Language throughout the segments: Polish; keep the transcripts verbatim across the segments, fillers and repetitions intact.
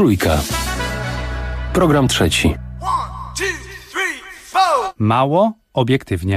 Trójka. Program trzeci. Mało obiektywnie.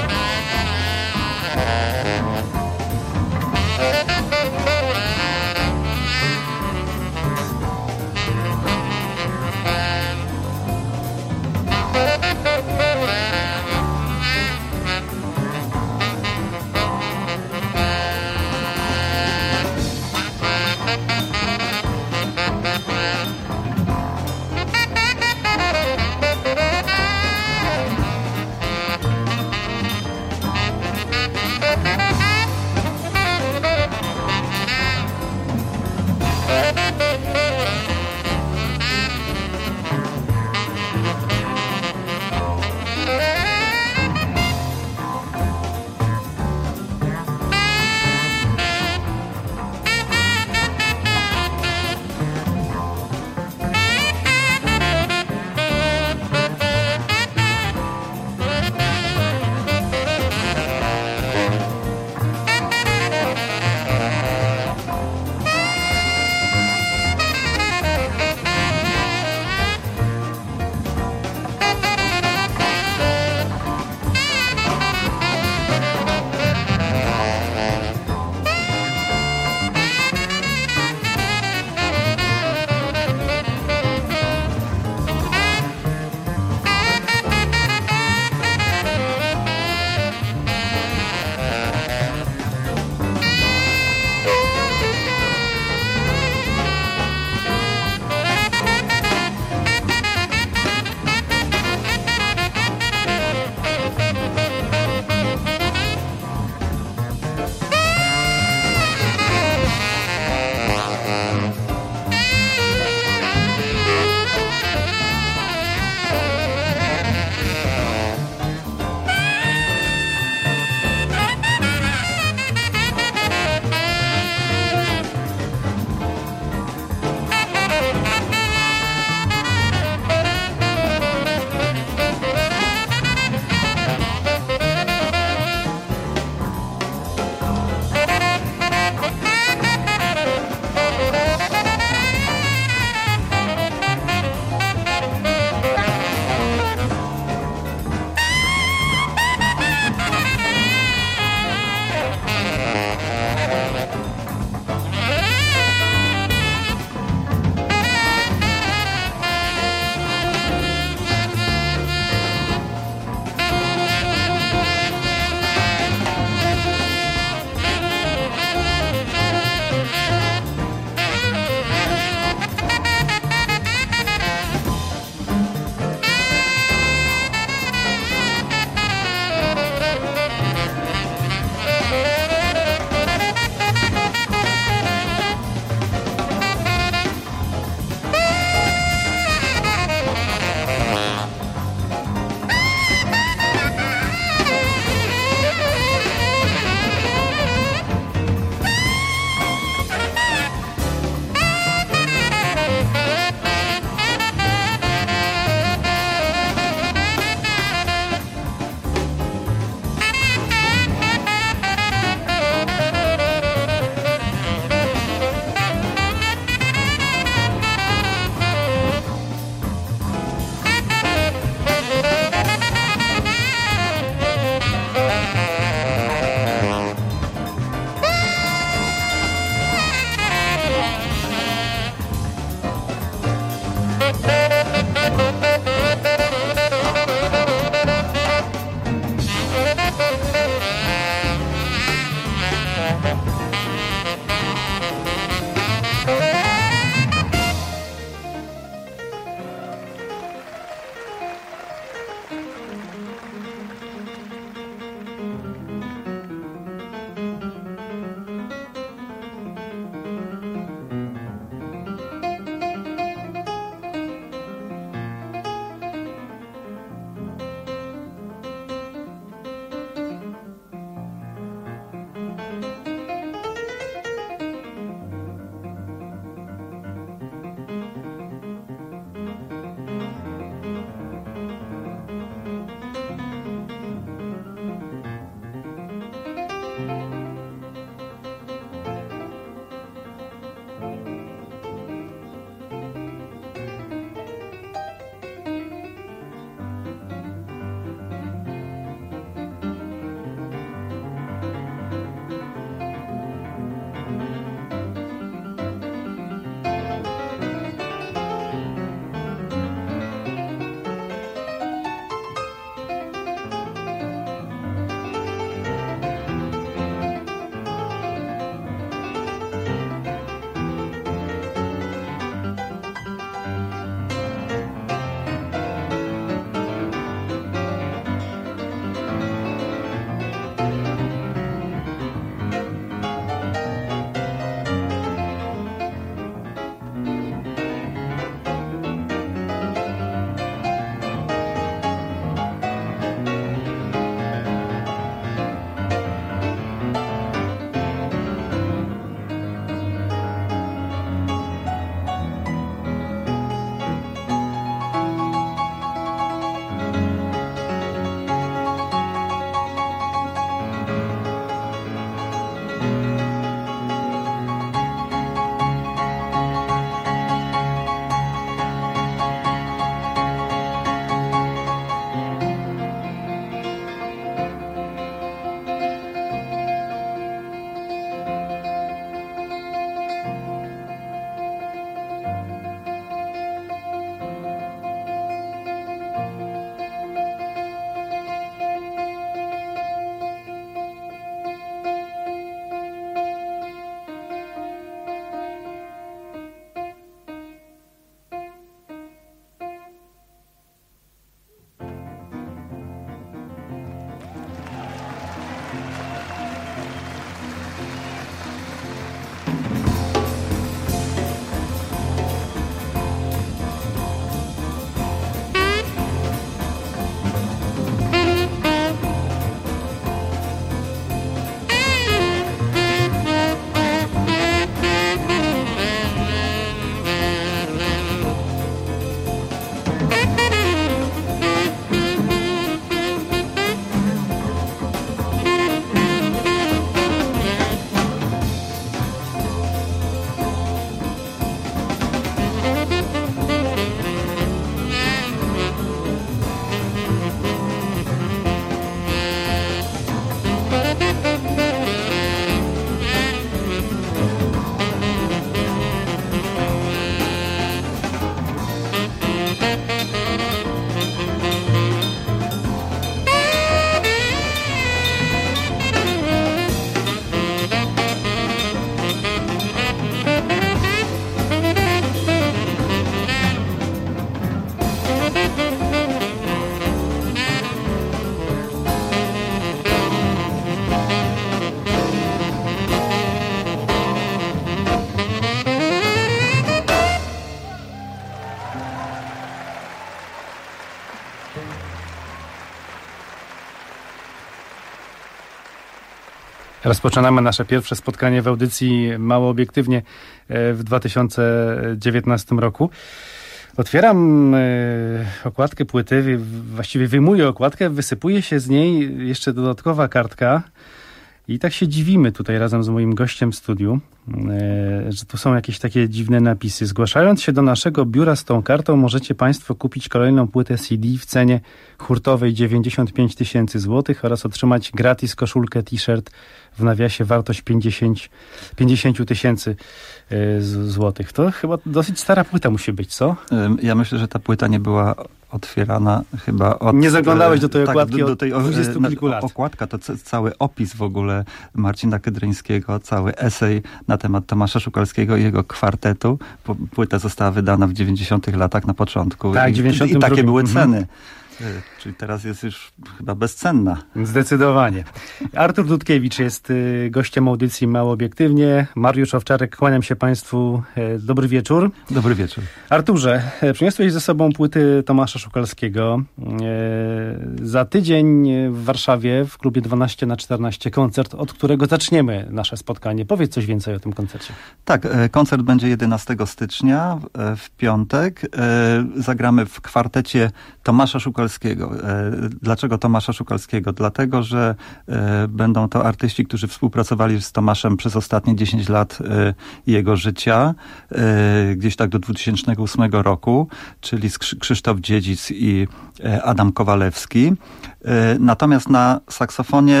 Rozpoczynamy nasze pierwsze spotkanie w audycji Mało Obiektywnie w dwa tysiące dziewiętnastym roku. Otwieram okładkę płyty, właściwie wyjmuję okładkę, wysypuje się z niej jeszcze dodatkowa kartka i tak się dziwimy tutaj razem z moim gościem w studiu, że tu są jakieś takie dziwne napisy. Zgłaszając się do naszego biura z tą kartą, możecie Państwo kupić kolejną płytę C D w cenie hurtowej dziewięćdziesiąt pięć tysięcy złotych oraz otrzymać gratis koszulkę t-shirt w nawiasie wartość pięćdziesiąt tysięcy złotych. To chyba dosyć stara płyta musi być, co? Ja myślę, że ta płyta nie była otwierana chyba od... Nie zaglądałeś do tej tak, okładki do, do od tej, dwudziestu kilku lat. Okładka to c- cały opis w ogóle Marcina Kydryńskiego, cały esej na temat Tomasza Szukalskiego i jego kwartetu. Płyta została wydana w dziewięćdziesiątych latach na początku. Tak, I, dziewięćdziesiątym i takie były drugim. ceny. Czyli teraz jest już chyba bezcenna. Zdecydowanie. Artur Dudkiewicz jest gościem audycji Mało Obiektywnie. Mariusz Owczarek, kłaniam się Państwu. Dobry wieczór. Dobry wieczór. Arturze, przyniosłeś ze sobą płyty Tomasza Szukalskiego. Za tydzień w Warszawie w klubie dwanaście na czternaście koncert, od którego zaczniemy nasze spotkanie. Powiedz coś więcej o tym koncercie. Tak, koncert będzie jedenastego stycznia w piątek. Zagramy w kwartecie Tomasza Szukalskiego. Dlaczego Tomasza Szukalskiego? Dlatego, że będą to artyści, którzy współpracowali z Tomaszem przez ostatnie dziesięć lat jego życia, gdzieś tak do dwutysięcznego ósmego roku, czyli Krzysztof Dziedzic i Adam Kowalewski. Natomiast na saksofonie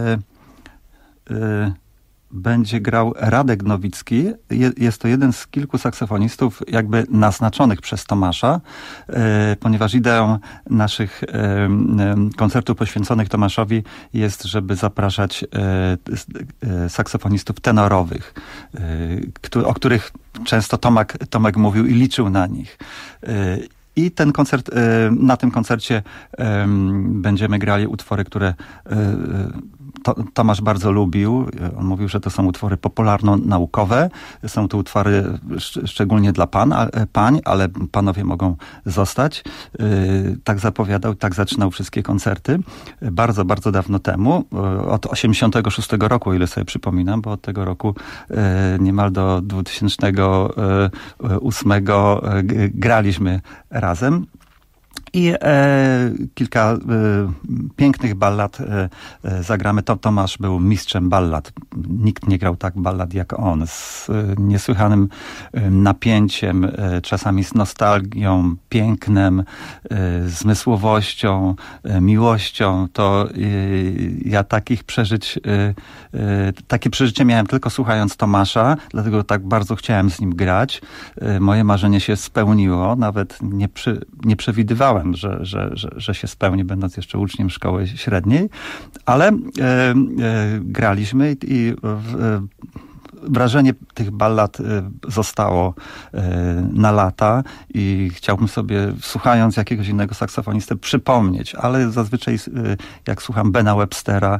będzie grał Radek Nowicki. Jest to jeden z kilku saksofonistów jakby naznaczonych przez Tomasza, ponieważ ideą naszych koncertów poświęconych Tomaszowi jest, żeby zapraszać saksofonistów tenorowych, o których często Tomek, Tomek mówił i liczył na nich. I ten koncert, na tym koncercie będziemy grali utwory, które Tomasz bardzo lubił. On mówił, że to są utwory popularno-naukowe. Są to utwory szczególnie dla pan, pań, ale panowie mogą zostać. Tak zapowiadał, tak zaczynał wszystkie koncerty. Bardzo, bardzo dawno temu. Od osiemdziesiątego szóstego roku, o ile sobie przypominam, bo od tego roku niemal do dwutysięcznego ósmego graliśmy razem. I e, kilka e, pięknych ballad e, e, zagramy. To Tomasz był mistrzem ballad. Nikt nie grał tak ballad jak on. Z e, niesłychanym e, napięciem, e, czasami z nostalgią, pięknem, e, zmysłowością, e, miłością. To e, ja takich przeżyć, e, e, takie przeżycie miałem tylko słuchając Tomasza, dlatego tak bardzo chciałem z nim grać. E, moje marzenie się spełniło. Nawet nie, przy, nie przewidywałem, Że, że, że, że się spełni, będąc jeszcze uczniem szkoły średniej, ale e, e, graliśmy i, i e, wrażenie tych ballad zostało na lata i chciałbym sobie, słuchając jakiegoś innego saksofonistę, przypomnieć, ale zazwyczaj jak słucham Bena Webstera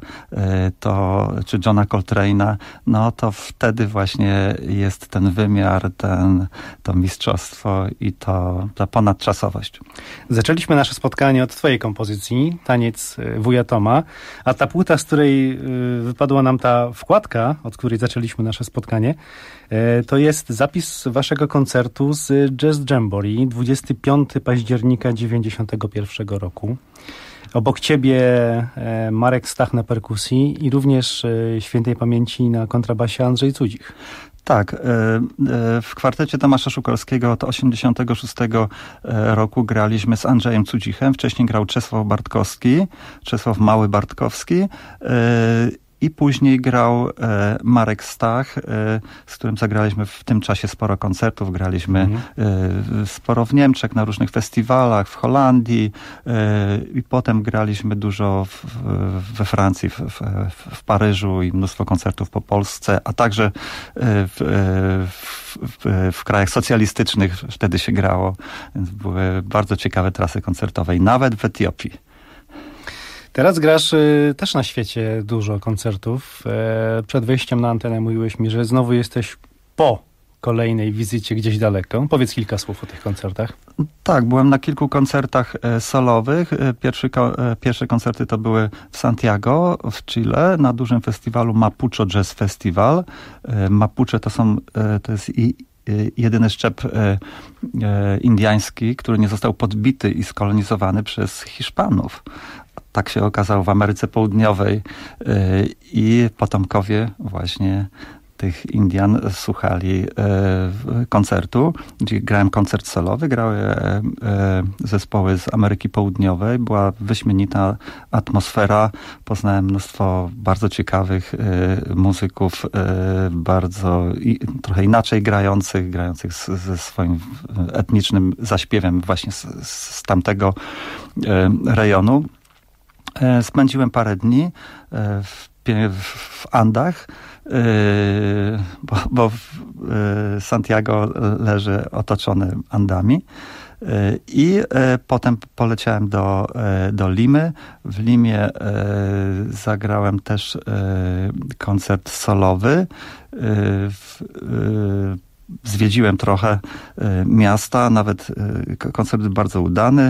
to, czy Johna Coltrane'a, no to wtedy właśnie jest ten wymiar, ten, to mistrzostwo i to, ta ponadczasowość. Zaczęliśmy nasze spotkanie od twojej kompozycji, Taniec wuja Toma, a ta płyta, z której wypadła nam ta wkładka, od której zaczęliśmy nasze spotkanie, to jest zapis waszego koncertu z Jazz Jamboree dwudziestego piątego października dziewięćdziesiątego pierwszego roku. Obok ciebie Marek Stach na perkusji i również świętej pamięci na kontrabasie Andrzej Cudzich. Tak, w kwartecie Tomasza Szukalskiego od osiemdziesiątego szóstego roku graliśmy z Andrzejem Cudzichem. Wcześniej grał Czesław Bartkowski, Czesław Mały Bartkowski. I później grał e, Marek Stach, e, z którym zagraliśmy w tym czasie sporo koncertów. Graliśmy mhm. e, sporo w Niemczech, na różnych festiwalach, w Holandii e, i potem graliśmy dużo w, w, we Francji, w, w, w Paryżu i mnóstwo koncertów po Polsce, a także w, w, w, w krajach socjalistycznych wtedy się grało. Więc były bardzo ciekawe trasy koncertowe i nawet w Etiopii. Teraz grasz y, też na świecie dużo koncertów. E, przed wejściem na antenę mówiłeś mi, że znowu jesteś po kolejnej wizycie gdzieś daleko. Powiedz kilka słów o tych koncertach. Tak, byłem na kilku koncertach solowych. Pierwszy, pierwsze koncerty to były w Santiago w Chile na dużym festiwalu Mapucho Jazz Festival. Mapuche to są, to jest i jedyny szczep indyjski, który nie został podbity i skolonizowany przez Hiszpanów. Tak się okazało w Ameryce Południowej i potomkowie właśnie tych Indian słuchali e, koncertu, gdzie grałem koncert solowy, grały e, e, zespoły z Ameryki Południowej, była wyśmienita atmosfera, poznałem mnóstwo bardzo ciekawych e, muzyków, e, bardzo i, trochę inaczej grających, grających z, ze swoim etnicznym zaśpiewem właśnie z, z tamtego e, rejonu. E, spędziłem parę dni e, w, w Andach, bo, bo Santiago leży otoczony Andami. I potem poleciałem do, do Limy. W Limie zagrałem też koncert solowy. Zwiedziłem trochę miasta, nawet koncert był bardzo udany.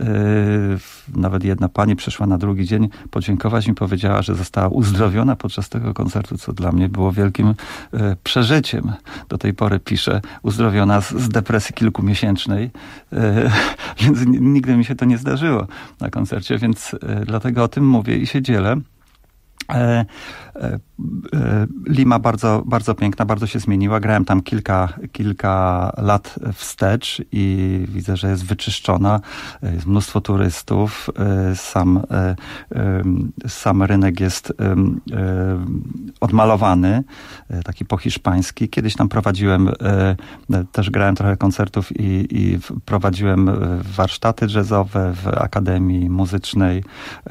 Nawet jedna pani przyszła na drugi dzień podziękować mi, powiedziała, że została uzdrowiona podczas tego koncertu, co dla mnie było wielkim przeżyciem. Do tej pory piszę, uzdrowiona z, z depresji kilkumiesięcznej, więc nigdy mi się to nie zdarzyło na koncercie, więc dlatego o tym mówię i się dzielę. E, e, Lima bardzo, bardzo piękna, bardzo się zmieniła. Grałem tam kilka, kilka lat wstecz i widzę, że jest wyczyszczona. Jest mnóstwo turystów. Sam, sam rynek jest odmalowany, taki po hiszpański. Kiedyś tam prowadziłem, też grałem trochę koncertów i, i prowadziłem warsztaty jazzowe w Akademii Muzycznej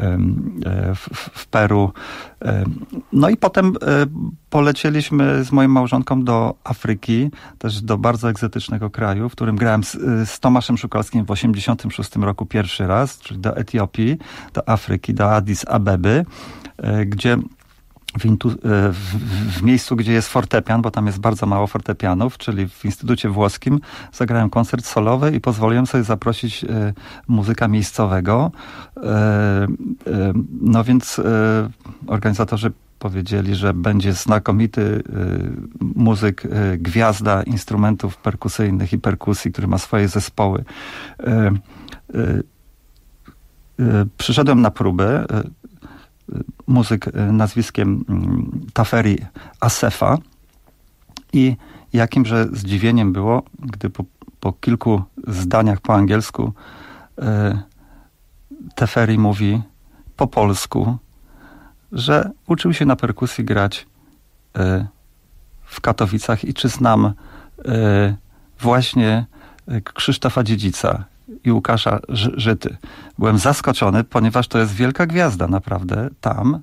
w, w Peru. No i potem polecieliśmy z moją małżonką do Afryki, też do bardzo egzotycznego kraju, w którym grałem z, z Tomaszem Szukalskim w osiemdziesiątym szóstym roku pierwszy raz, czyli do Etiopii, do Afryki, do Addis Abeby, gdzie w, intu, w, w miejscu, gdzie jest fortepian, bo tam jest bardzo mało fortepianów, czyli w Instytucie Włoskim, zagrałem koncert solowy i pozwoliłem sobie zaprosić e, muzyka miejscowego. E, e, no więc e, organizatorzy powiedzieli, że będzie znakomity y, muzyk, y, gwiazda instrumentów perkusyjnych i perkusji, który ma swoje zespoły. Y, y, y, przyszedłem na próbę. Y, muzyk y, nazwiskiem y, Taferi Assefa i jakimże zdziwieniem było, gdy po, po kilku zdaniach po angielsku y, Teferi mówi po polsku, że uczył się na perkusji grać y, w Katowicach i czy znam y, właśnie Krzysztofa Dziedzica i Łukasza Ż- Żyty. Byłem zaskoczony, ponieważ to jest wielka gwiazda naprawdę tam.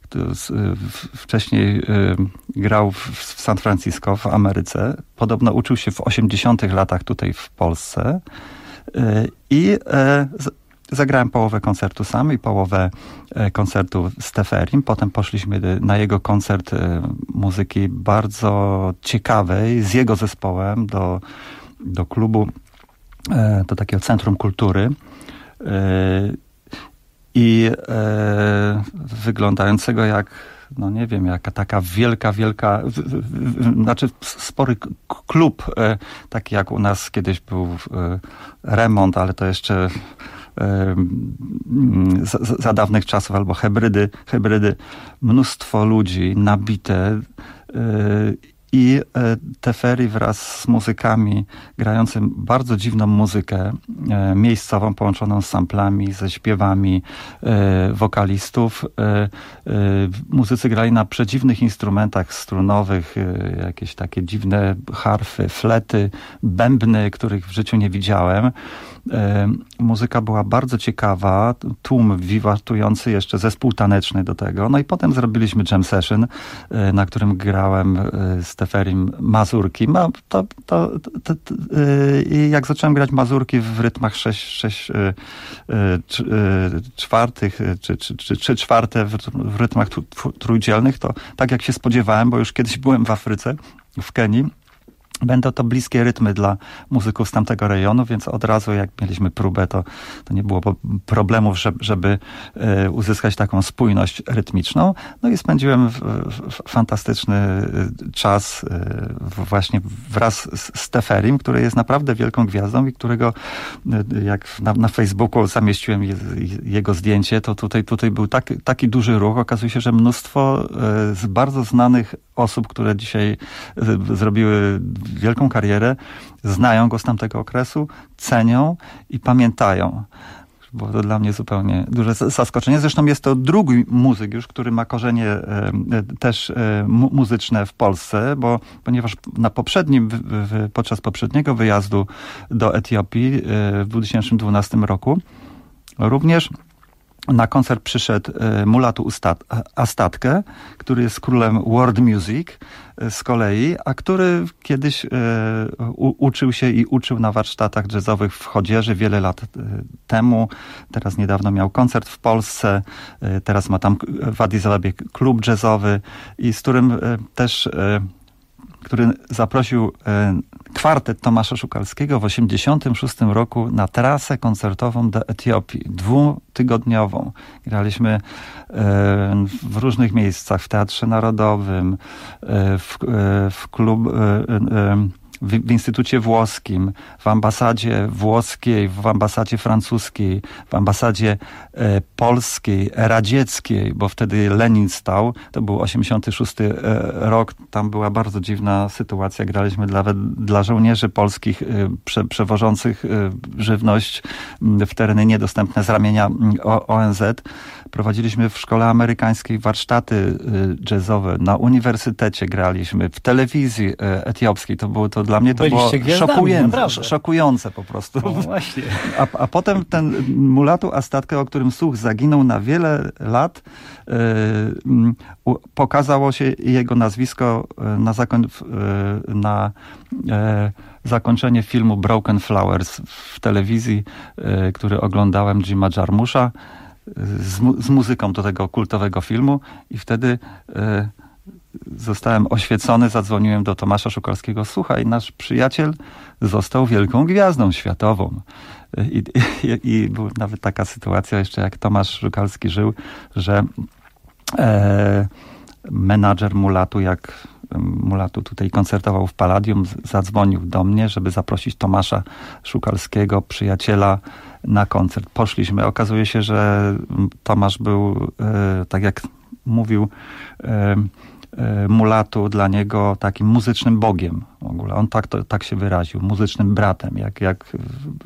Wcześniej y, grał w, w San Francisco w Ameryce. Podobno uczył się w osiemdziesiątych latach tutaj w Polsce. Y, I y, Zagrałem połowę koncertu sam i połowę koncertu z Teferim. Potem poszliśmy na jego koncert muzyki bardzo ciekawej z jego zespołem do, do klubu, do takiego Centrum Kultury. I wyglądającego jak, no nie wiem, jaka taka wielka, wielka, w, w, znaczy spory klub, taki jak u nas kiedyś był Remont, ale to jeszcze Za, za dawnych czasów, albo hybrydy, hybrydy, mnóstwo ludzi nabite yy, i Teferi wraz z muzykami grającym bardzo dziwną muzykę yy, miejscową, połączoną z samplami, ze śpiewami yy, wokalistów. Yy, yy, muzycy grali na przedziwnych instrumentach strunowych, yy, jakieś takie dziwne harfy, flety, bębny, których w życiu nie widziałem. Muzyka była bardzo ciekawa, tłum wiwatujący, jeszcze zespół taneczny do tego. No i potem zrobiliśmy jam session, na którym grałem z Teferim mazurki. No, to, to, to, to, i jak zacząłem grać mazurki w rytmach sześć, sześć czwartych, czy, czy, czy, czy czwarte w, w rytmach trójdzielnych, to tak jak się spodziewałem, bo już kiedyś byłem w Afryce, w Kenii, Będą to bliskie rytmy dla muzyków z tamtego rejonu, więc od razu jak mieliśmy próbę, to, to nie było problemów, żeby, żeby uzyskać taką spójność rytmiczną. No i spędziłem w, w fantastyczny czas właśnie wraz z, z Teferim, który jest naprawdę wielką gwiazdą i którego jak na, na Facebooku zamieściłem je, jego zdjęcie, to tutaj, tutaj był tak, taki duży ruch. Okazuje się, że mnóstwo z bardzo znanych osób, które dzisiaj zrobiły wielką karierę, znają go z tamtego okresu, cenią i pamiętają. Było to dla mnie zupełnie duże zaskoczenie. Zresztą jest to drugi muzyk już, który ma korzenie e, też e, mu, muzyczne w Polsce, bo ponieważ na poprzednim, w, w, podczas poprzedniego wyjazdu do Etiopii e, w dwa tysiące dwunastym roku również na koncert przyszedł e, Mulatu Astatke, który jest królem world music e, z kolei, a który kiedyś e, u, uczył się i uczył na warsztatach jazzowych w Chodzieży wiele lat e, temu. Teraz niedawno miał koncert w Polsce. E, teraz ma tam w Addis Abebie klub jazzowy i z którym e, też e, który zaprosił e, kwartet Tomasza Szukalskiego w osiemdziesiątym szóstym roku na trasę koncertową do Etiopii, dwutygodniową. Graliśmy e, w różnych miejscach, w Teatrze Narodowym, e, w, e, w klub... E, e, W, w Instytucie Włoskim, w ambasadzie włoskiej, w ambasadzie francuskiej, w ambasadzie e, polskiej, radzieckiej, bo wtedy Lenin stał, to był osiemdziesiąty szósty e, rok, tam była bardzo dziwna sytuacja, graliśmy dla, dla żołnierzy polskich e, prze, przewożących e, żywność w tereny niedostępne z ramienia o, O N Z. Prowadziliśmy w szkole amerykańskiej warsztaty e, jazzowe, na uniwersytecie graliśmy, w telewizji e, etiopskiej, to było to dla mnie to Byliście było szokujące, sz- szokujące po prostu. No właśnie. A, a potem ten Mulatu Astatke, o którym słuch zaginął na wiele lat, yy, pokazało się jego nazwisko na, zakon- yy, na yy, zakończenie filmu Broken Flowers w telewizji, yy, który oglądałem, Jima Jarmusza, z, mu- z muzyką do tego kultowego filmu i wtedy yy, zostałem oświecony, zadzwoniłem do Tomasza Szukalskiego. Słuchaj, nasz przyjaciel został wielką gwiazdą światową. I, i, i była nawet taka sytuacja jeszcze, jak Tomasz Szukalski żył, że e, menadżer Mulatu, jak Mulatu tutaj koncertował w Palladium, zadzwonił do mnie, żeby zaprosić Tomasza Szukalskiego, przyjaciela, na koncert. Poszliśmy. Okazuje się, że Tomasz był, e, tak jak mówił, e, Mulatu dla niego takim muzycznym bogiem w ogóle. On tak, to, tak się wyraził, muzycznym bratem. Jak, jak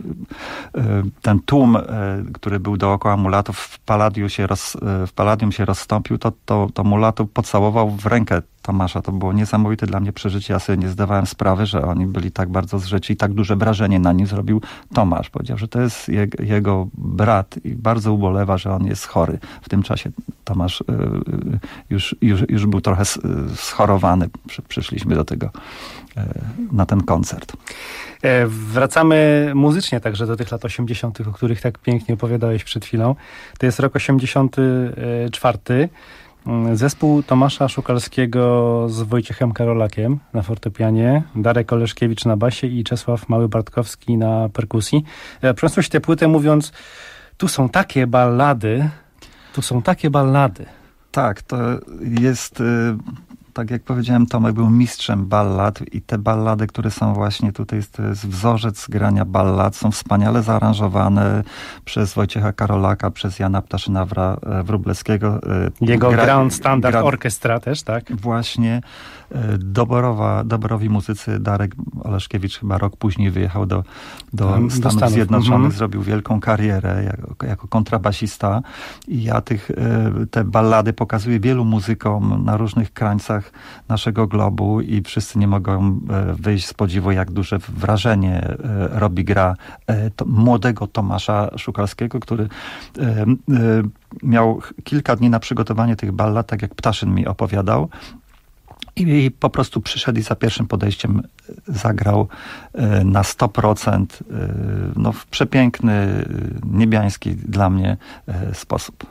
ten tłum, który był dookoła Mulatu w Palladium się, roz, w Palladium się rozstąpił, to, to, to Mulatu pocałował w rękę Tomasza. To było niesamowite dla mnie przeżycie. Ja sobie nie zdawałem sprawy, że oni byli tak bardzo zżyci i tak duże wrażenie na nim zrobił Tomasz. Powiedział, że to jest je, jego brat i bardzo ubolewa, że on jest chory. W tym czasie Tomasz y, y, już, już, już był trochę schorowany. Przy, przyszliśmy do tego, y, na ten koncert. E, wracamy muzycznie także do tych lat osiemdziesiątych, o których tak pięknie opowiadałeś przed chwilą. To jest rok osiemdziesiąty czwarty. Zespół Tomasza Szukalskiego z Wojciechem Karolakiem na fortepianie, Darek Oleszkiewicz na basie i Czesław Mały-Bartkowski na perkusji. Przyniosłeś tę płytę mówiąc, tu są takie ballady, tu są takie ballady. Tak, to jest... Y- Tak jak powiedziałem, Tomek był mistrzem ballad i te ballady, które są właśnie tutaj, to jest wzorzec grania ballad, są wspaniale zaaranżowane przez Wojciecha Karolaka, przez Jana Ptaszyna-Wróblewskiego. Jego gra, Grand Standard gra, Orkiestra też, tak? Właśnie. Doborowa, doborowi muzycy. Darek Oleszkiewicz chyba rok później wyjechał do, do, do Stanów, Stanów Zjednoczonych, mm-hmm. zrobił wielką karierę jako, jako kontrabasista i ja tych, te ballady pokazuję wielu muzykom na różnych krańcach naszego globu i wszyscy nie mogą wyjść z podziwu, jak duże wrażenie robi gra to, młodego Tomasza Szukalskiego, który miał kilka dni na przygotowanie tych ballad, tak jak Ptaszyn mi opowiadał. I po prostu przyszedł i za pierwszym podejściem zagrał na sto procent no, w przepiękny, niebiański dla mnie sposób.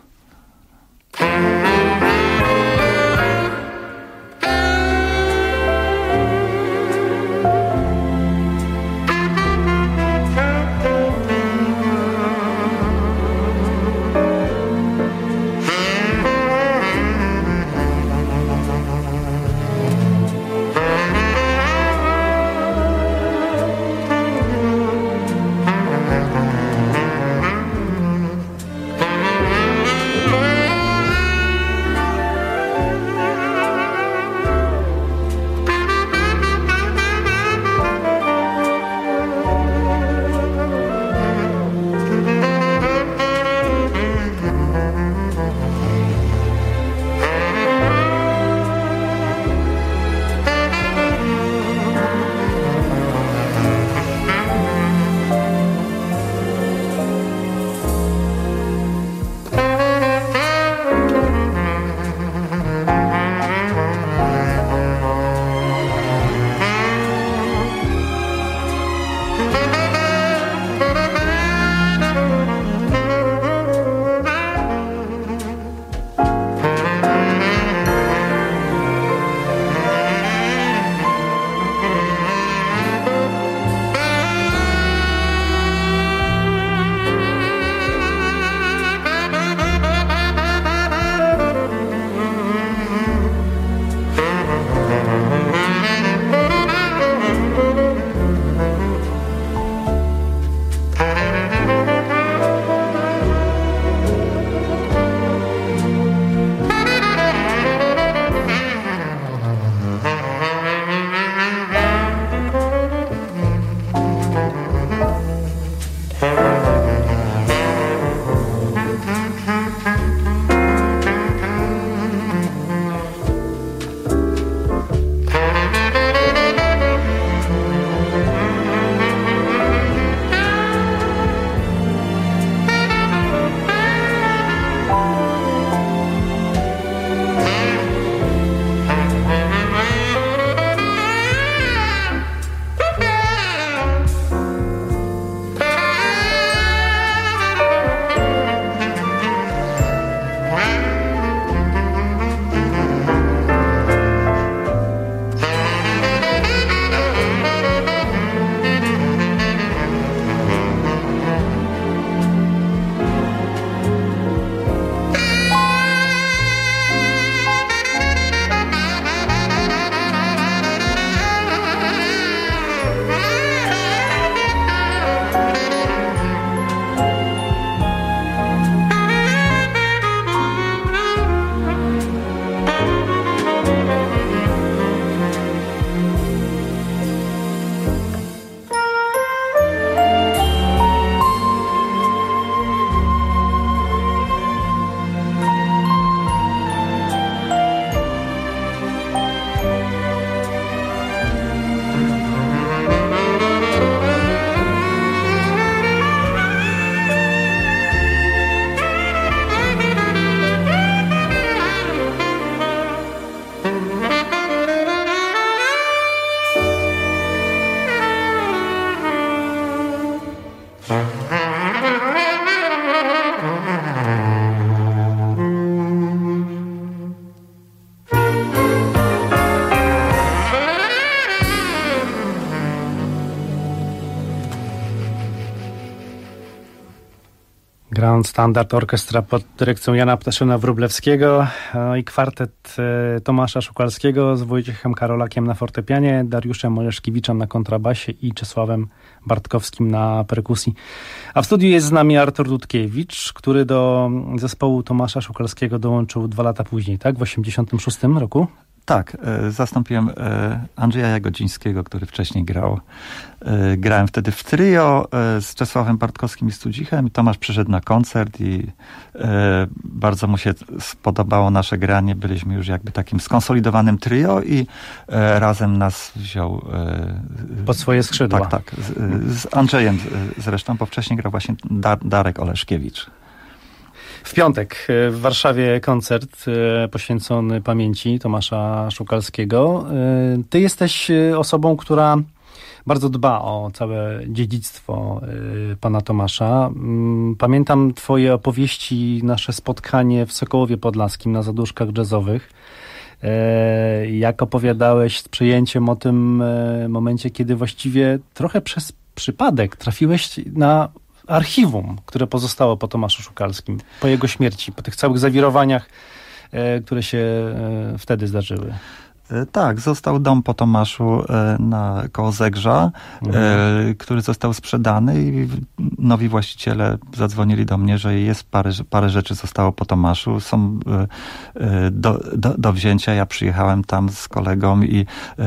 Grand Standard Orchestra pod dyrekcją Jana Ptaszyna-Wróblewskiego no i kwartet Tomasza Szukalskiego z Wojciechem Karolakiem na fortepianie, Dariuszem Oleszkiewiczem na kontrabasie i Czesławem Bartkowskim na perkusji. A w studiu jest z nami Artur Dudkiewicz, który do zespołu Tomasza Szukalskiego dołączył dwa lata później, tak? W osiemdziesiątym szóstym roku? Tak, zastąpiłem Andrzeja Jagodzińskiego, który wcześniej grał. Grałem wtedy w trio z Czesławem Bartkowskim i Studzichem i Tomasz przyszedł na koncert i bardzo mu się spodobało nasze granie. Byliśmy już jakby takim skonsolidowanym trio i razem nas wziął pod swoje skrzydła. Tak, tak. Z, z Andrzejem zresztą, bo wcześniej grał właśnie Dar- Darek Oleszkiewicz. W piątek w Warszawie koncert poświęcony pamięci Tomasza Szukalskiego. Ty jesteś osobą, która bardzo dba o całe dziedzictwo pana Tomasza. Pamiętam twoje opowieści, nasze spotkanie w Sokołowie Podlaskim na zaduszkach jazzowych. Jak opowiadałeś z przyjęciem o tym momencie, kiedy właściwie trochę przez przypadek trafiłeś na archiwum, które pozostało po Tomaszu Szukalskim, po jego śmierci, po tych całych zawirowaniach, e, które się e, wtedy zdarzyły. Tak, został dom po Tomaszu na koło Zegrza, mhm. który został sprzedany i nowi właściciele zadzwonili do mnie, że jest parę, parę rzeczy zostało po Tomaszu, są do, do, do wzięcia. Ja przyjechałem tam z kolegą i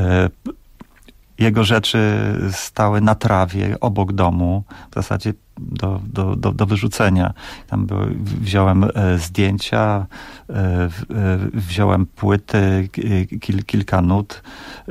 jego rzeczy stały na trawie obok domu, w zasadzie do, do, do, do wyrzucenia. Tam były, wziąłem zdjęcia, wziąłem płyty, kil, kilka nut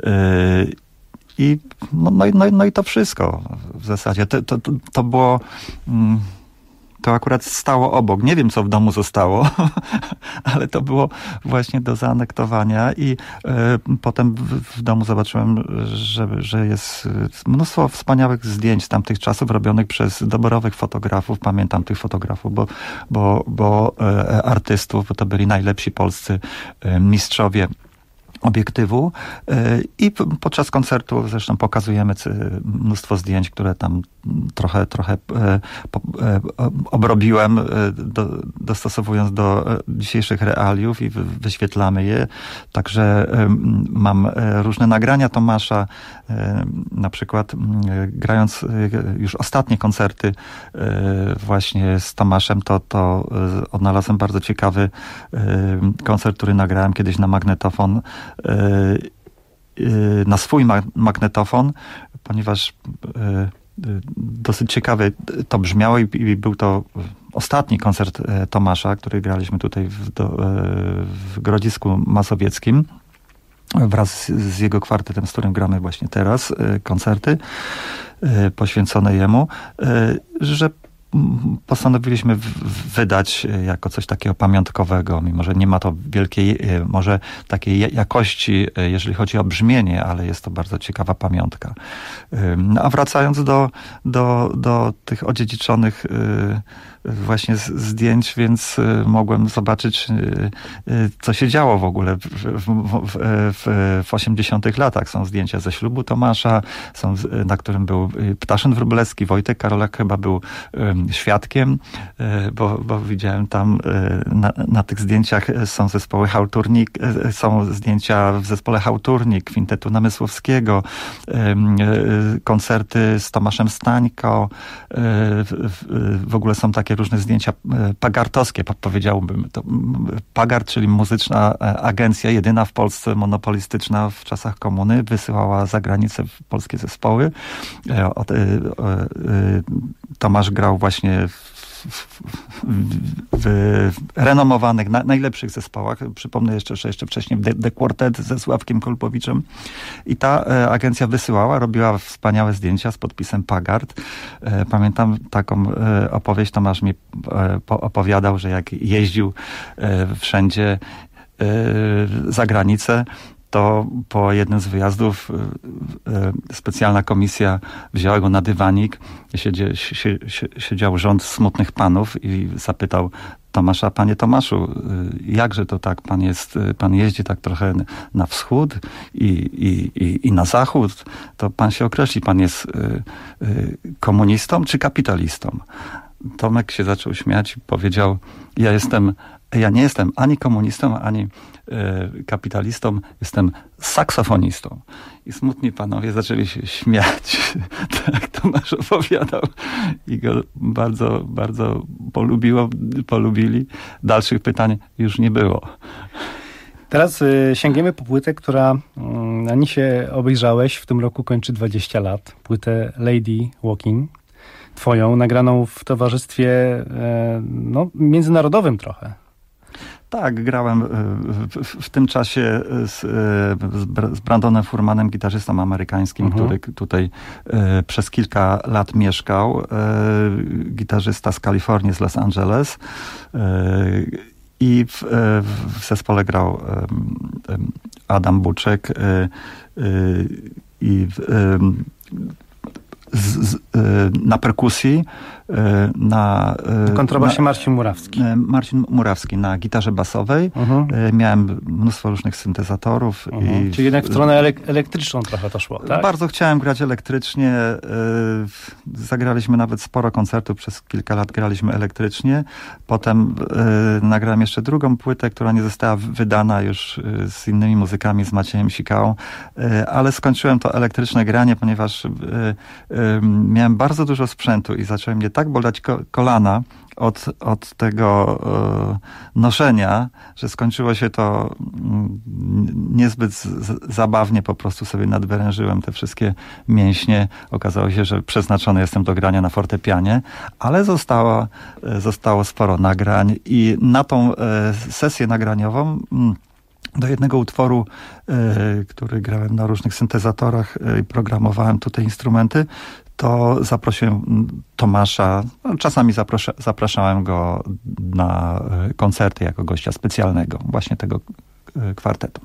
i no, no, no, no i to wszystko w zasadzie. To, to, to było... To akurat stało obok. Nie wiem, co w domu zostało, ale to było właśnie do zaanektowania i y, potem w, w domu zobaczyłem, że, że jest mnóstwo wspaniałych zdjęć z tamtych czasów robionych przez doborowych fotografów. Pamiętam tych fotografów, bo, bo, bo y, artystów, bo to byli najlepsi polscy y, mistrzowie obiektywu i podczas koncertu zresztą pokazujemy mnóstwo zdjęć, które tam trochę, trochę obrobiłem, do, dostosowując do dzisiejszych realiów i wyświetlamy je. Także mam różne nagrania Tomasza, na przykład grając już ostatnie koncerty właśnie z Tomaszem, to, to odnalazłem bardzo ciekawy koncert, który nagrałem kiedyś na magnetofon, na swój magnetofon, ponieważ dosyć ciekawie to brzmiało i, i był to ostatni koncert Tomasza, który graliśmy tutaj w, do, w Grodzisku Mazowieckim wraz z jego kwartetem, z którym gramy właśnie teraz koncerty poświęcone jemu, że postanowiliśmy wydać jako coś takiego pamiątkowego, mimo że nie ma to wielkiej, może takiej jakości, jeżeli chodzi o brzmienie, ale jest to bardzo ciekawa pamiątka. A wracając do, do, do tych odziedziczonych właśnie zdjęć, więc mogłem zobaczyć, co się działo w ogóle w, w, w, w osiemdziesiątych latach. Są zdjęcia ze ślubu Tomasza, są, na którym był Ptaszyn Wróblewski, Wojtek Karolak chyba był świadkiem, bo, bo widziałem tam na, na tych zdjęciach są zespoły Hałturnik, są zdjęcia w zespole Hałturnik, Kwintetu Namysłowskiego, koncerty z Tomaszem Stańko, w ogóle są takie różne zdjęcia pagartowskie, powiedziałbym. To Pagart, czyli muzyczna agencja, jedyna w Polsce monopolistyczna w czasach komuny, wysyłała za granicę polskie zespoły. Tomasz grał właśnie w, w, w, w renomowanych, na, najlepszych zespołach. Przypomnę jeszcze, że jeszcze wcześniej The, The Quartet ze Sławkiem Kolpowiczem. I ta e, agencja wysyłała, robiła wspaniałe zdjęcia z podpisem Pagart. E, pamiętam taką e, opowieść, Tomasz mi e, po, opowiadał, że jak jeździł e, wszędzie e, za granicę, to po jednym z wyjazdów specjalna komisja wzięła go na dywanik. Siedzie, sie, siedział rząd smutnych panów i zapytał Tomasza: panie Tomaszu, jakże to tak, pan jest, pan jeździ tak trochę na wschód i, i, i, i na zachód, to pan się określi, pan jest komunistą czy kapitalistą? Tomek się zaczął śmiać i powiedział, ja jestem, ja nie jestem ani komunistą, ani y, kapitalistą, jestem saksofonistą. I smutni panowie zaczęli się śmiać. Tak Tomasz opowiadał. I go bardzo, bardzo polubiło, polubili. Dalszych pytań już nie było. Teraz y, sięgniemy po płytę, która y, na Nisie obejrzałeś. W tym roku kończy dwadzieścia lat. Płytę Lady Walking. Twoją, nagraną w towarzystwie y, no, międzynarodowym trochę. Tak, grałem w, w, w tym czasie z, z Brandonem Furmanem, gitarzystą amerykańskim, mhm. który tutaj e, przez kilka lat mieszkał. E, gitarzysta z Kalifornii, z Los Angeles. E, I w, w zespole grał e, Adam Buczek. E, e, I w, e, Z, z, na perkusji, na... W kontrabasie na, Marcin Murawski. Marcin Murawski na gitarze basowej. Uh-huh. Miałem mnóstwo różnych syntezatorów. Uh-huh. I Czyli jednak w stronę elek- elektryczną trochę to szło, tak? Bardzo chciałem grać elektrycznie. Zagraliśmy nawet sporo koncertów. Przez kilka lat graliśmy elektrycznie. Potem nagrałem jeszcze drugą płytę, która nie została wydana już z innymi muzykami, z Maciejem Sikałą. Ale skończyłem to elektryczne granie, ponieważ miałem bardzo dużo sprzętu i zaczęły mnie tak bolać kolana od, od tego e, noszenia, że skończyło się to m, niezbyt z, zabawnie. Po prostu sobie nadwyrężyłem te wszystkie mięśnie. Okazało się, że przeznaczony jestem do grania na fortepianie, ale zostało, e, zostało sporo nagrań i na tą e, sesję nagraniową m, do jednego utworu, y, który grałem na różnych syntezatorach i y, programowałem tutaj instrumenty, to zaprosiłem Tomasza, no, czasami zaprasza, zapraszałem go na y, koncerty jako gościa specjalnego właśnie tego y, kwartetu.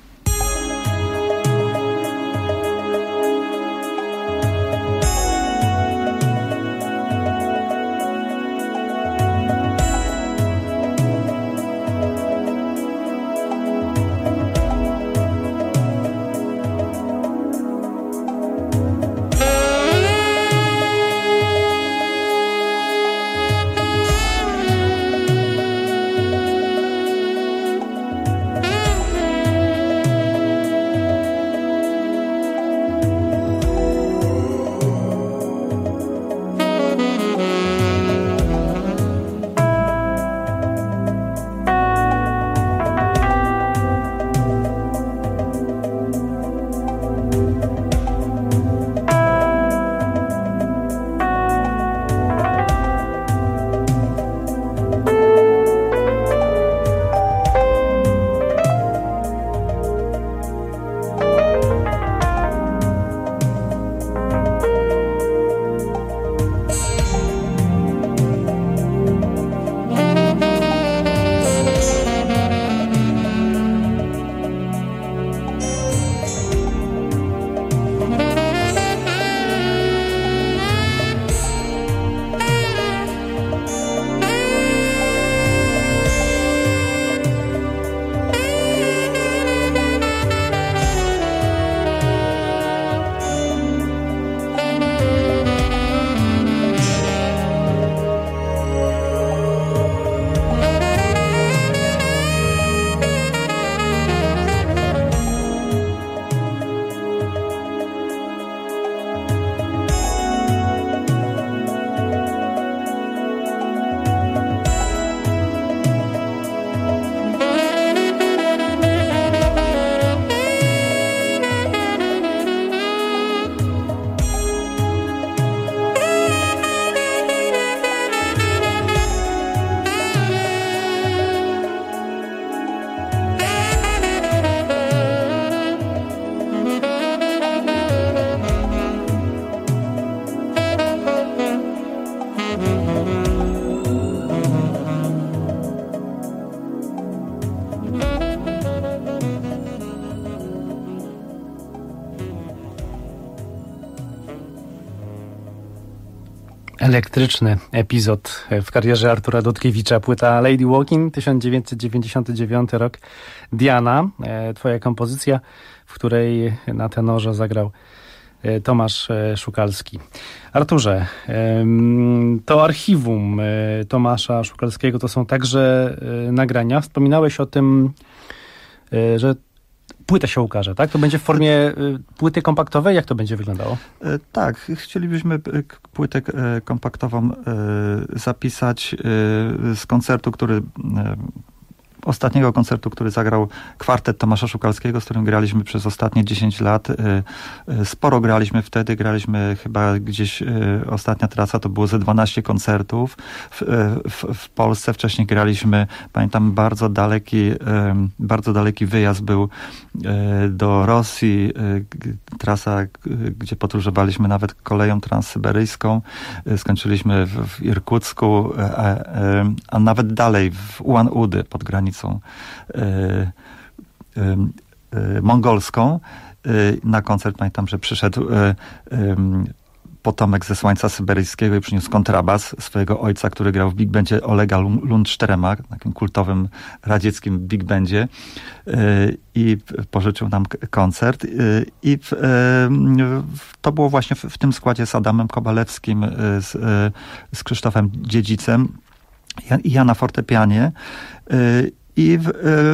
Elektryczny epizod w karierze Artura Dudkiewicza. Płyta Lady Walking, tysiąc dziewięćset dziewięćdziesiąty dziewiąty rok. Diana, twoja kompozycja, w której na tenorze zagrał Tomasz Szukalski. Arturze, to archiwum Tomasza Szukalskiego to są także nagrania. Wspominałeś o tym, że płyta się ukaże, tak? To będzie w formie płyty kompaktowej? Jak to będzie wyglądało? Tak, chcielibyśmy płytę kompaktową zapisać z koncertu, który... ostatniego koncertu, który zagrał kwartet Tomasza Szukalskiego, z którym graliśmy przez ostatnie dziesięć lat. Sporo graliśmy wtedy, graliśmy chyba gdzieś, ostatnia trasa to było ze dwanaście koncertów w, w, w Polsce. Wcześniej graliśmy, pamiętam, bardzo daleki, bardzo daleki wyjazd był do Rosji. Trasa, gdzie podróżowaliśmy nawet koleją transsyberyjską. Skończyliśmy w, w Irkucku, a, a nawet dalej w Ulan-Udy pod granicą Y, y, y, mongolską. Y, na koncert pamiętam, że przyszedł y, y, potomek ze Słońca Syberyjskiego i przyniósł kontrabas swojego ojca, który grał w big bandzie Olega Lundströma, takim kultowym radzieckim big bandzie, y, i pożyczył nam koncert. Y, I w, y, to było właśnie w, w tym składzie z Adamem Kobalewskim, y, z, y, z Krzysztofem Dziedzicem i ja na fortepianie. Y, I w, y,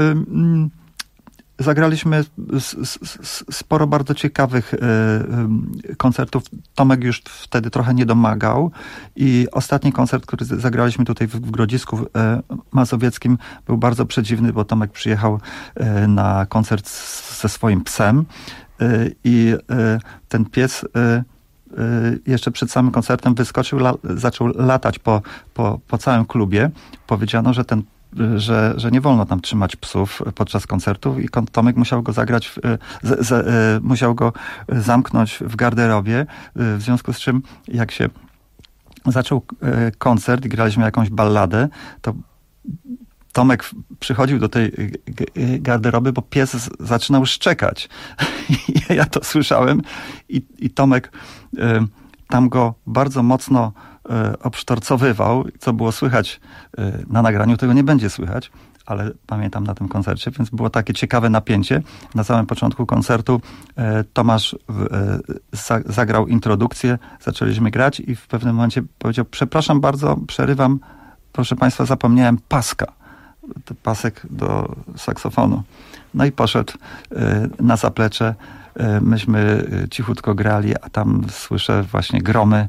y, zagraliśmy s, s, sporo bardzo ciekawych y, y, koncertów. Tomek już wtedy trochę nie domagał i ostatni koncert, który zagraliśmy tutaj w, w Grodzisku y, Mazowieckim, był bardzo przedziwny, bo Tomek przyjechał y, na koncert z, ze swoim psem y, i y, ten pies y, jeszcze przed samym koncertem wyskoczył, la, zaczął latać po, po, po całym klubie. Powiedziano, że ten Że, że nie wolno tam trzymać psów podczas koncertów i Tomek musiał go zagrać, w, z, z, musiał go zamknąć w garderobie, w związku z czym jak się zaczął koncert i graliśmy jakąś balladę, to Tomek przychodził do tej garderoby, bo pies zaczynał szczekać. Ja to słyszałem i, i Tomek tam go bardzo mocno obsztorcowywał, co było słychać na nagraniu, tego nie będzie słychać, ale pamiętam na tym koncercie, więc było takie ciekawe napięcie. Na samym początku koncertu Tomasz zagrał introdukcję, zaczęliśmy grać i w pewnym momencie powiedział: przepraszam bardzo, przerywam, proszę państwa, zapomniałem paska. Pasek do saksofonu. No i poszedł na zaplecze. Myśmy cichutko grali, a tam słyszę właśnie gromy.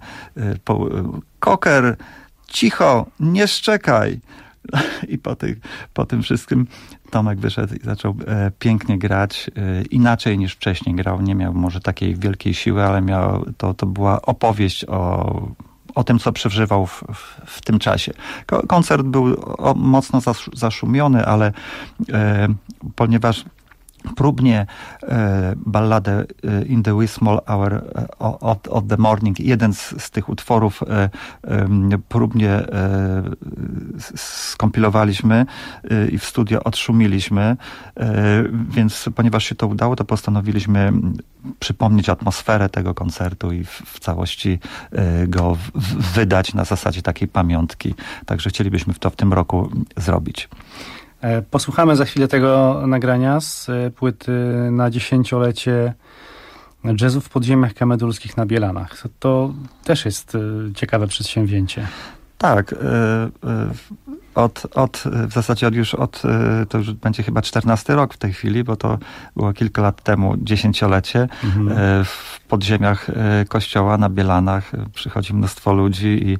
Koker, cicho, nie szczekaj. I po, tych, po tym wszystkim Tomek wyszedł i zaczął e, pięknie grać. E, inaczej niż wcześniej grał. Nie miał może takiej wielkiej siły, ale miał, to, to była opowieść o, o tym, co przeżywał w, w, w tym czasie. Ko- koncert był o, mocno zas, zaszumiony, ale e, ponieważ próbnie e, balladę e, In the Wee Small Hour e, of, of the Morning, jeden z, z tych utworów e, e, próbnie e, skompilowaliśmy e, i w studio odszumiliśmy, e, więc ponieważ się to udało, to postanowiliśmy przypomnieć atmosferę tego koncertu i w, w całości e, go w, w, wydać na zasadzie takiej pamiątki. Także chcielibyśmy to w tym roku zrobić. Posłuchamy za chwilę tego nagrania z płyty na dziesięciolecie jazzu w podziemiach kamedulskich na Bielanach. To też jest ciekawe przedsięwzięcie. Tak. Y, y, od, od, w zasadzie od już od, to już będzie chyba czternasty rok w tej chwili, bo to było kilka lat temu, dziesięciolecie. Mhm. W podziemiach kościoła na Bielanach przychodzi mnóstwo ludzi i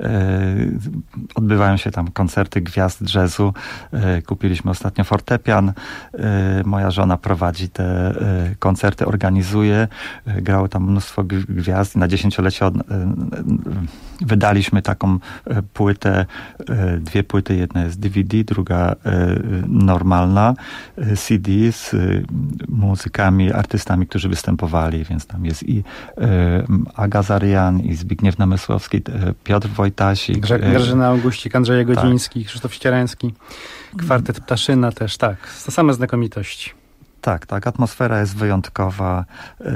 odbywają się tam koncerty gwiazd jazzu. Kupiliśmy ostatnio fortepian. Moja żona prowadzi te koncerty, organizuje. Grało tam mnóstwo gwiazd. Na dziesięciolecie od, wydaliśmy taką płytę, dwie płyty. Jedna jest D V D, druga normalna C D z muzykami, artystami, którzy występowali, więc tam jest i Aga Zarian, i Zbigniew Namysłowski, Piotr Wojtasik, Grażyna Augustik, Andrzej Godziński, tak. Krzysztof Ścierański, kwartet Ptaszyna też, tak. To same znakomitości. Tak, tak. Atmosfera jest wyjątkowa, yy,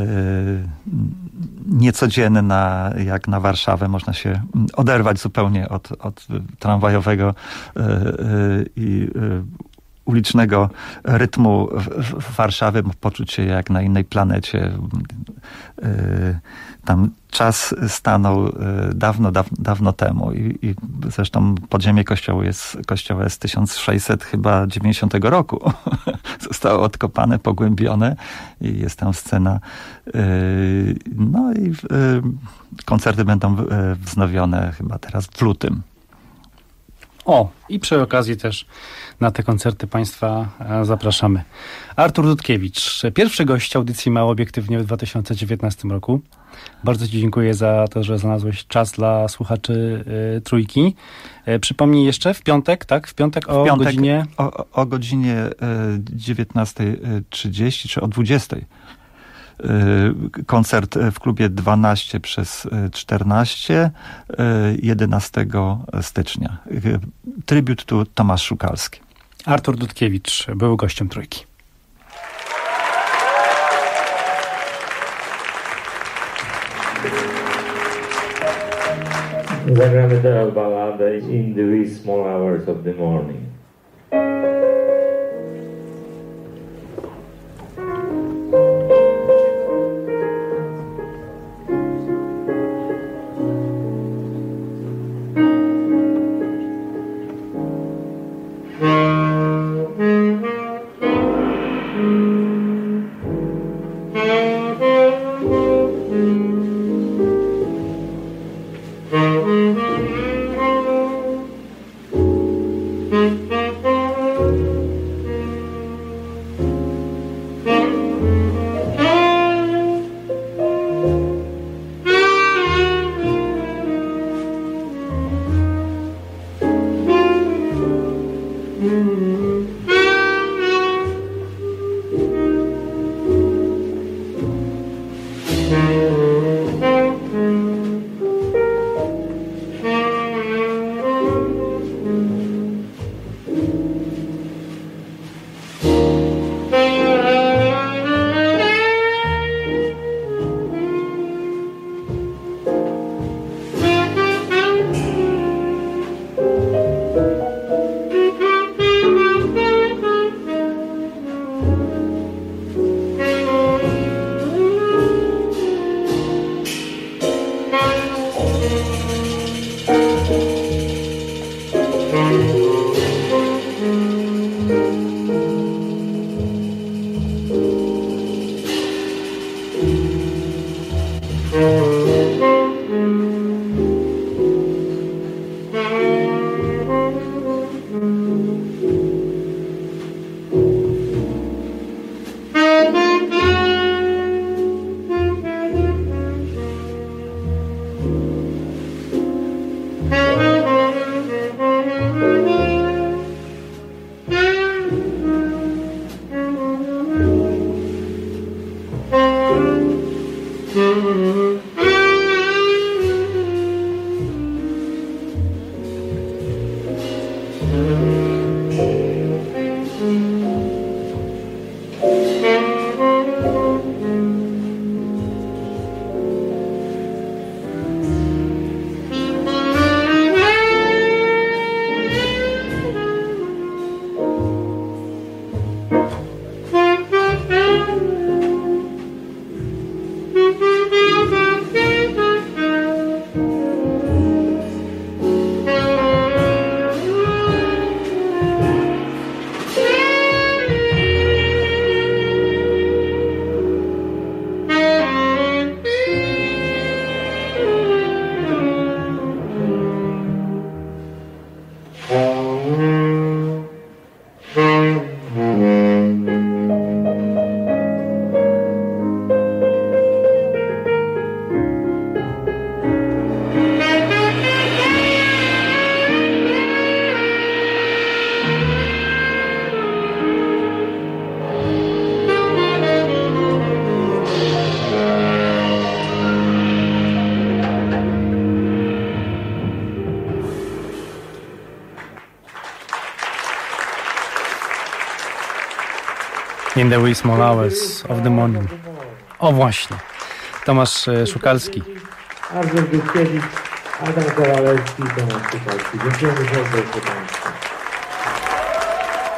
niecodzienna, jak na Warszawę. Można się oderwać zupełnie od, od tramwajowego yy, i yy, ulicznego rytmu w, w Warszawy, poczuć się jak na innej planecie. Tam czas stanął dawno, dawno, dawno temu i, i zresztą podziemie kościoła jest, kościoła jest tysiąc sześćset chyba dziewięćdziesiątego roku. Zostało odkopane, pogłębione i jest tam scena. No i koncerty będą wznowione chyba teraz w lutym. O, i przy okazji też na te koncerty Państwa zapraszamy. Artur Dudkiewicz, pierwszy gość audycji Mało Obiektywnie w dwa tysiące dziewiętnastym roku. Bardzo Ci dziękuję za to, że znalazłeś czas dla słuchaczy y, Trójki. Y, przypomnij jeszcze, w piątek, tak? W piątek o w piątek godzinie... O, o godzinie y, dziewiętnasta trzydzieści czy o dwudziestej. Koncert w klubie dwanaście przez czternaście jedenastego stycznia. Tribut tu Tomasz Szukalski. Artur Dudkiewicz był gościem Trójki. Zagramy teraz balladę In the Wee Small Hours of the Morning. In the Wee Small Hours of the Morning. O właśnie, Tomasz Szukalski. Artur Dudkiewicz, Adam Kowalewski, Tomasz Szukalski. Dziękujemy serdecznie Państwu.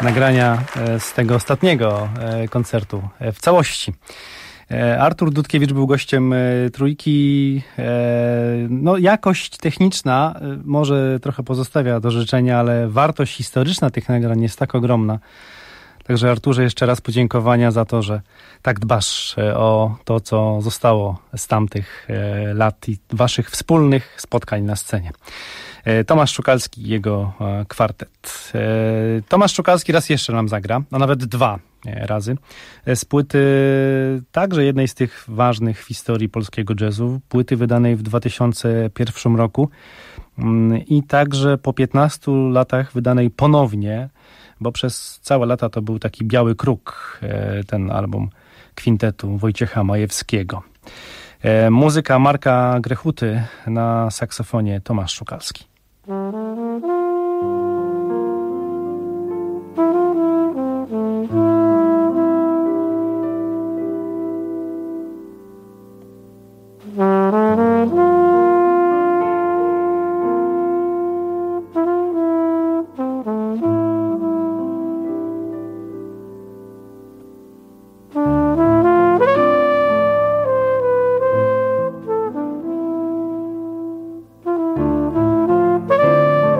nagrania z tego ostatniego koncertu w całości. Artur Dudkiewicz był gościem Trójki. No, jakość techniczna może trochę pozostawia do życzenia, ale wartość historyczna tych nagrań jest tak ogromna. Także Arturze, jeszcze raz podziękowania za to, że tak dbasz o to, co zostało z tamtych lat i waszych wspólnych spotkań na scenie. Tomasz Czukalski i jego kwartet. Tomasz Czukalski raz jeszcze nam zagra, a nawet dwa razy, z płyty także jednej z tych ważnych w historii polskiego jazzu, płyty wydanej w dwa tysiące pierwszym roku i także po piętnastu latach wydanej ponownie, bo przez całe lata to był taki biały kruk, ten album kwintetu Wojciecha Majewskiego. Muzyka Marka Grechuty, na saksofonie Tomasz Czukalski. Thank you.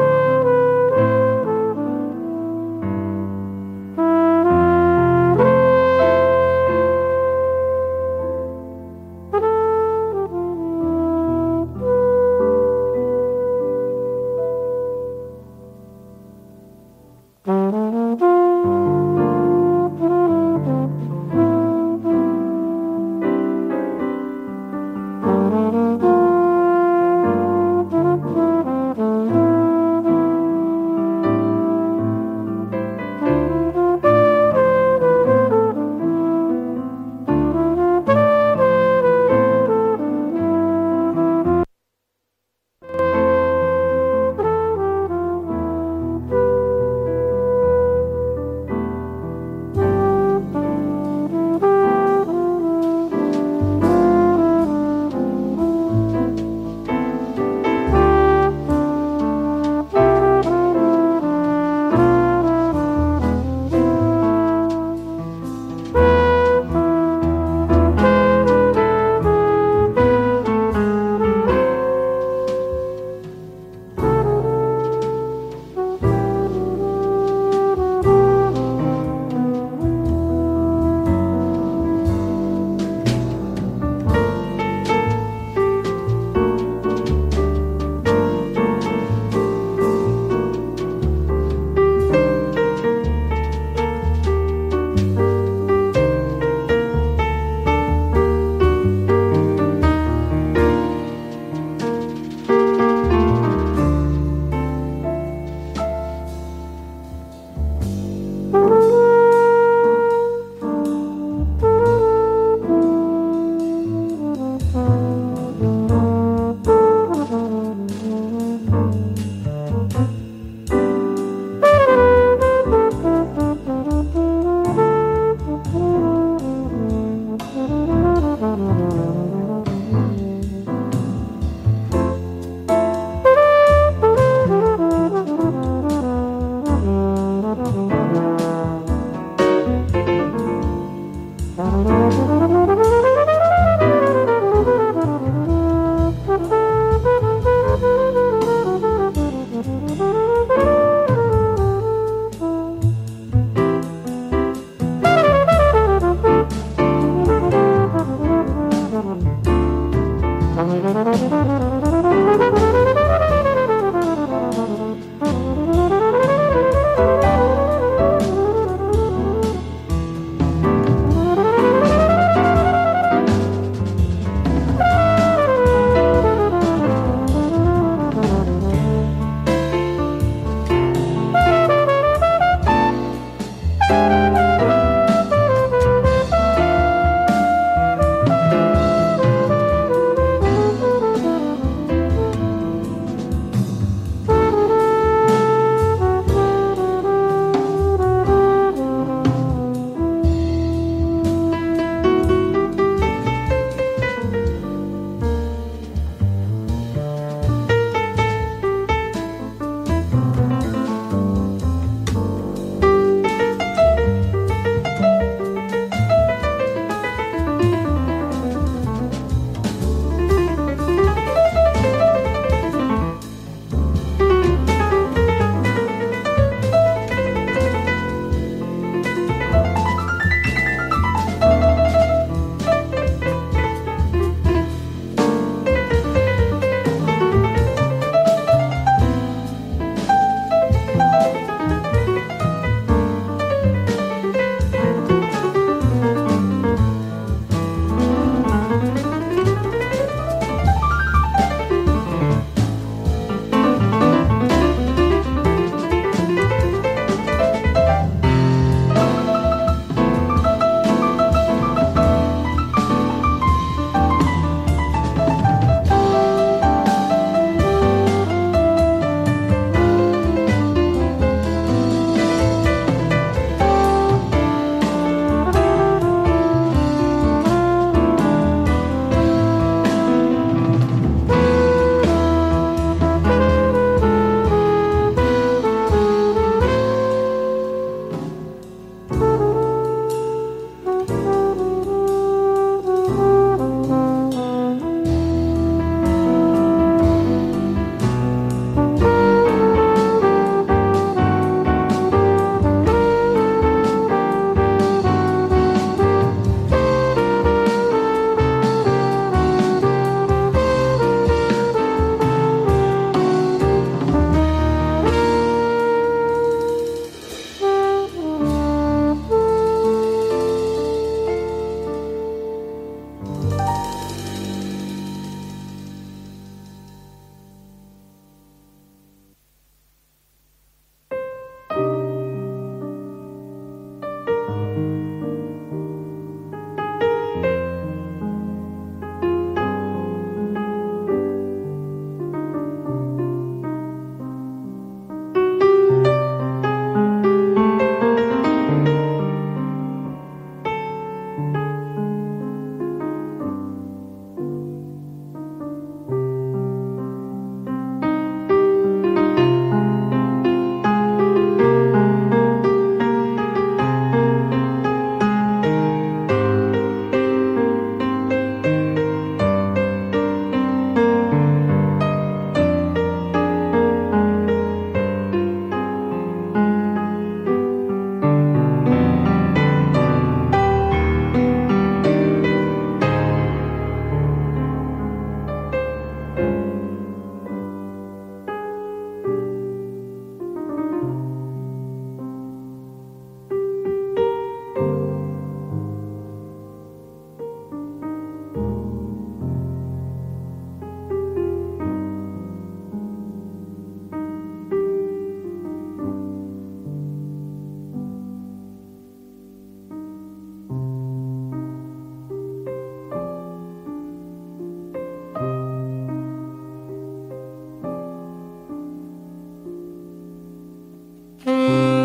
Thank you.